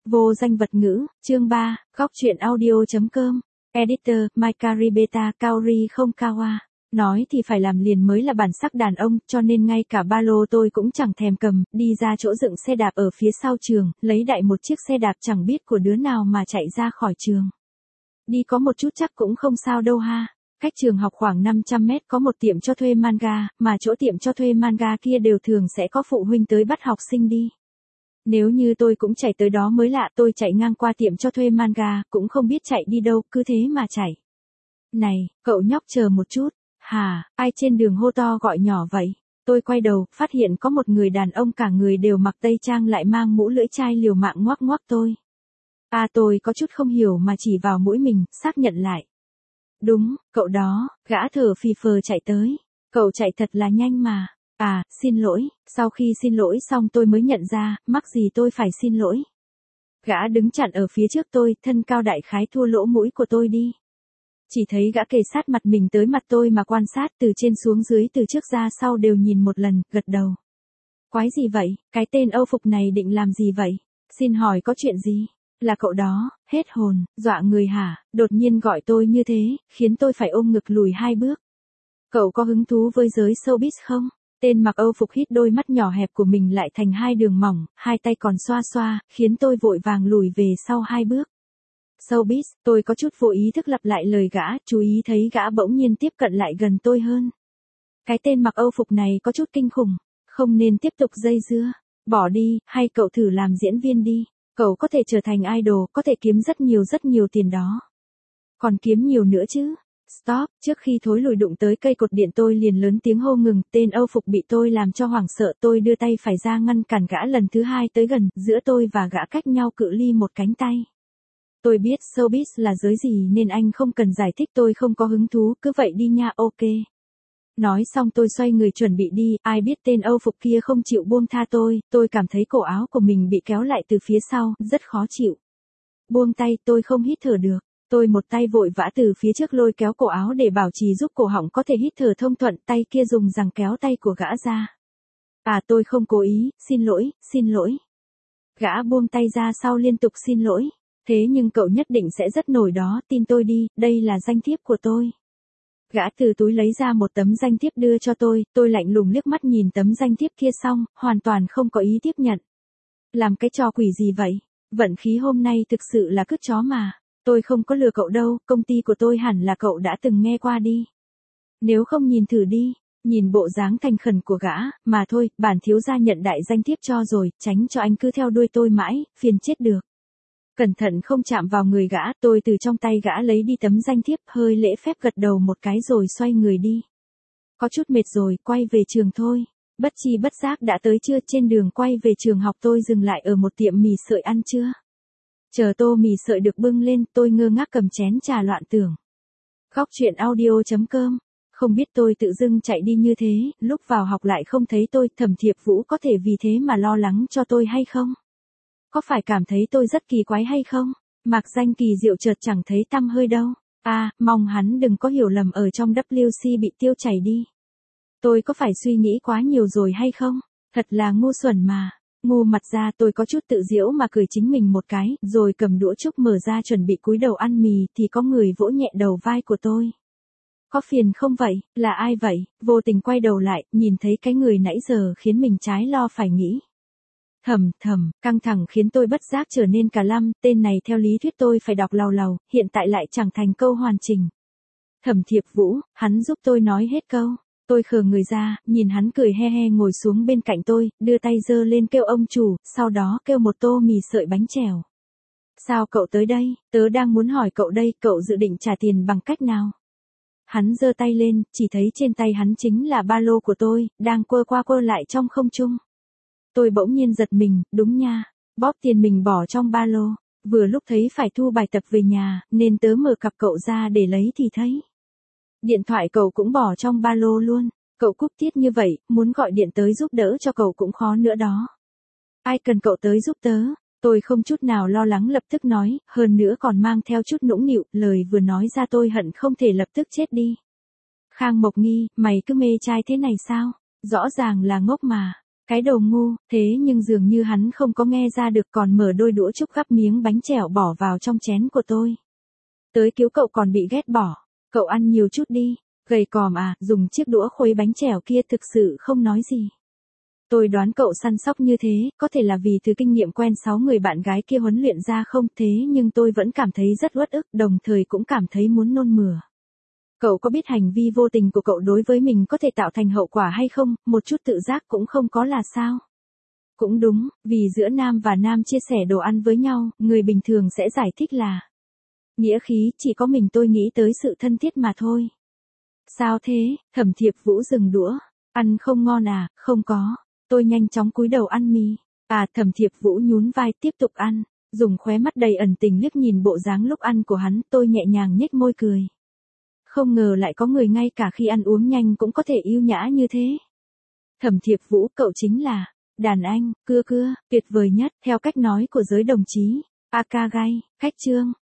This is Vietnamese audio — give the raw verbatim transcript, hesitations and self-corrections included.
Vô danh vật ngữ, chương ba, góc truyện audio.com, Editor, Mikaribeta Kaori không Kawa. Nói thì phải làm liền mới là bản sắc đàn ông, cho nên ngay cả ba lô tôi cũng chẳng thèm cầm, đi ra chỗ dựng xe đạp ở phía sau trường, lấy đại một chiếc xe đạp chẳng biết của đứa nào mà chạy ra khỏi trường. Đi có một chút chắc cũng không sao đâu ha. Cách trường học khoảng năm trăm mét có một tiệm cho thuê manga, mà chỗ tiệm cho thuê manga kia đều thường sẽ có phụ huynh tới bắt học sinh đi. Nếu như tôi cũng chạy tới đó mới lạ, tôi chạy ngang qua tiệm cho thuê manga, cũng không biết chạy đi đâu, cứ thế mà chạy. Này, cậu nhóc chờ một chút. Hà, ai trên đường hô to gọi nhỏ vậy? Tôi quay đầu, phát hiện có một người đàn ông cả người đều mặc tây trang lại mang mũ lưỡi chai liều mạng ngoắc ngoắc tôi. À tôi có chút không hiểu mà chỉ vào mũi mình, xác nhận lại. Đúng, cậu đó, gã thở phì phờ chạy tới. Cậu chạy thật là nhanh mà. À, xin lỗi, sau khi xin lỗi xong tôi mới nhận ra, mắc gì tôi phải xin lỗi. Gã đứng chặn ở phía trước tôi, thân cao đại khái thua lỗ mũi của tôi đi. Chỉ thấy gã kề sát mặt mình tới mặt tôi mà quan sát từ trên xuống dưới, từ trước ra sau đều nhìn một lần, gật đầu. Quái gì vậy, cái tên Âu phục này định làm gì vậy? Xin hỏi có chuyện gì? Là cậu đó, hết hồn, dọa người hả? Đột nhiên gọi tôi như thế, khiến tôi phải ôm ngực lùi hai bước. Cậu có hứng thú với giới showbiz không? Tên mặc Âu phục hít đôi mắt nhỏ hẹp của mình lại thành hai đường mỏng, hai tay còn xoa xoa, khiến tôi vội vàng lùi về sau hai bước. Showbiz, tôi có chút vô ý thức lặp lại lời gã, chú ý thấy gã bỗng nhiên tiếp cận lại gần tôi hơn. Cái tên mặc Âu phục này có chút kinh khủng, không nên tiếp tục dây dưa, bỏ đi, hay cậu thử làm diễn viên đi, cậu có thể trở thành idol, có thể kiếm rất nhiều rất nhiều tiền đó. Còn kiếm nhiều nữa chứ. Stop, trước khi thối lùi đụng tới cây cột điện tôi liền lớn tiếng hô ngừng, tên Âu phục bị tôi làm cho hoảng sợ, tôi đưa tay phải ra ngăn cản gã lần thứ hai tới gần, giữa tôi và gã cách nhau cự ly một cánh tay. Tôi biết showbiz là giới gì nên anh không cần giải thích, tôi không có hứng thú, cứ vậy đi nha, ok. Nói xong tôi xoay người chuẩn bị đi, ai biết tên Âu phục kia không chịu buông tha tôi, tôi cảm thấy cổ áo của mình bị kéo lại từ phía sau, rất khó chịu. Buông tay, tôi không hít thở được. Tôi một tay vội vã từ phía trước lôi kéo cổ áo để bảo trì giúp cổ họng có thể hít thở thông thuận, tay kia dùng giằng kéo tay của gã ra. À tôi không cố ý, xin lỗi, xin lỗi. Gã buông tay ra sau liên tục xin lỗi. Thế nhưng cậu nhất định sẽ rất nổi đó, tin tôi đi, đây là danh thiếp của tôi. Gã từ túi lấy ra một tấm danh thiếp đưa cho tôi, tôi lạnh lùng liếc mắt nhìn tấm danh thiếp kia xong, hoàn toàn không có ý tiếp nhận. Làm cái trò quỷ gì vậy? Vận khí hôm nay thực sự là cứt chó mà. Tôi không có lừa cậu đâu, công ty của tôi hẳn là cậu đã từng nghe qua đi. Nếu không nhìn thử đi, nhìn bộ dáng thành khẩn của gã, mà thôi, bản thiếu gia nhận đại danh thiếp cho rồi, tránh cho anh cứ theo đuôi tôi mãi, phiền chết được. Cẩn thận không chạm vào người gã, tôi từ trong tay gã lấy đi tấm danh thiếp, hơi lễ phép gật đầu một cái rồi xoay người đi. Có chút mệt rồi, quay về trường thôi. Bất chi bất giác đã tới trưa, trên đường quay về trường học tôi dừng lại ở một tiệm mì sợi ăn trưa. Chờ tô mì sợi được bưng lên, tôi ngơ ngác cầm chén trà loạn tưởng. Góc truyện audio.com, không biết tôi tự dưng chạy đi như thế, lúc vào học lại không thấy tôi, Thẩm Thiệp Vũ có thể vì thế mà lo lắng cho tôi hay không? Có phải cảm thấy tôi rất kỳ quái hay không? Mạc Danh Kỳ Diệu chợt chẳng thấy tăm hơi đâu. À, mong hắn đừng có hiểu lầm ở trong W C bị tiêu chảy đi. Tôi có phải suy nghĩ quá nhiều rồi hay không? Thật là ngu xuẩn mà. Ngu mặt ra, tôi có chút tự giễu mà cười chính mình một cái, rồi cầm đũa trúc mở ra chuẩn bị cúi đầu ăn mì thì có người vỗ nhẹ đầu vai của tôi. Có phiền không vậy? Là ai vậy? Vô tình quay đầu lại, nhìn thấy cái người nãy giờ khiến mình trái lo phải nghĩ. Thầm thầm, căng thẳng khiến tôi bất giác trở nên cả lăm, tên này theo lý thuyết tôi phải đọc lầu lầu, hiện tại lại chẳng thành câu hoàn chỉnh. Thẩm Thiệp Vũ, hắn giúp tôi nói hết câu. Tôi khờ người ra, nhìn hắn cười he he ngồi xuống bên cạnh tôi, đưa tay giơ lên kêu ông chủ, sau đó kêu một tô mì sợi bánh chèo. Sao cậu tới đây? Tớ đang muốn hỏi cậu đây, cậu dự định trả tiền bằng cách nào? Hắn giơ tay lên, chỉ thấy trên tay hắn chính là ba lô của tôi, đang quơ qua quơ lại trong không trung. Tôi bỗng nhiên giật mình, đúng nha, bóp tiền mình bỏ trong ba lô, vừa lúc thấy phải thu bài tập về nhà, nên tớ mở cặp cậu ra để lấy thì thấy. Điện thoại cậu cũng bỏ trong ba lô luôn, cậu cúp tiết như vậy, muốn gọi điện tới giúp đỡ cho cậu cũng khó nữa đó. Ai cần cậu tới giúp tớ? Tôi không chút nào lo lắng lập tức nói, hơn nữa còn mang theo chút nũng nịu, lời vừa nói ra tôi hận không thể lập tức chết đi. Khang Mộc Nghi, mày cứ mê trai thế này sao? Rõ ràng là ngốc mà. Cái đồ ngu, thế nhưng dường như hắn không có nghe ra được, còn mở đôi đũa chúc gắp miếng bánh chèo bỏ vào trong chén của tôi. Tới cứu cậu còn bị ghét bỏ. Cậu ăn nhiều chút đi, gầy còm à, dùng chiếc đũa khuấy bánh chèo kia thực sự không nói gì. Tôi đoán cậu săn sóc như thế, có thể là vì từ kinh nghiệm quen sáu người bạn gái kia huấn luyện ra không, thế nhưng tôi vẫn cảm thấy rất uất ức, đồng thời cũng cảm thấy muốn nôn mửa. Cậu có biết hành vi vô tình của cậu đối với mình có thể tạo thành hậu quả hay không, một chút tự giác cũng không có là sao? Cũng đúng, vì giữa nam và nam chia sẻ đồ ăn với nhau, người bình thường sẽ giải thích là nghĩa khí, chỉ có mình tôi nghĩ tới sự thân thiết mà thôi. Sao thế? Thẩm Thiệp Vũ dừng đũa. Ăn không ngon à? Không có. Tôi nhanh chóng cúi đầu ăn mì. À, Thẩm Thiệp Vũ nhún vai tiếp tục ăn, dùng khóe mắt đầy ẩn tình liếc nhìn bộ dáng lúc ăn của hắn, tôi nhẹ nhàng nhếch môi cười. Không ngờ lại có người ngay cả khi ăn uống nhanh cũng có thể yêu nhã như thế. Thẩm Thiệp Vũ, cậu chính là đàn anh, cưa cưa, tuyệt vời nhất, theo cách nói của giới đồng chí. Akagai, khách trương,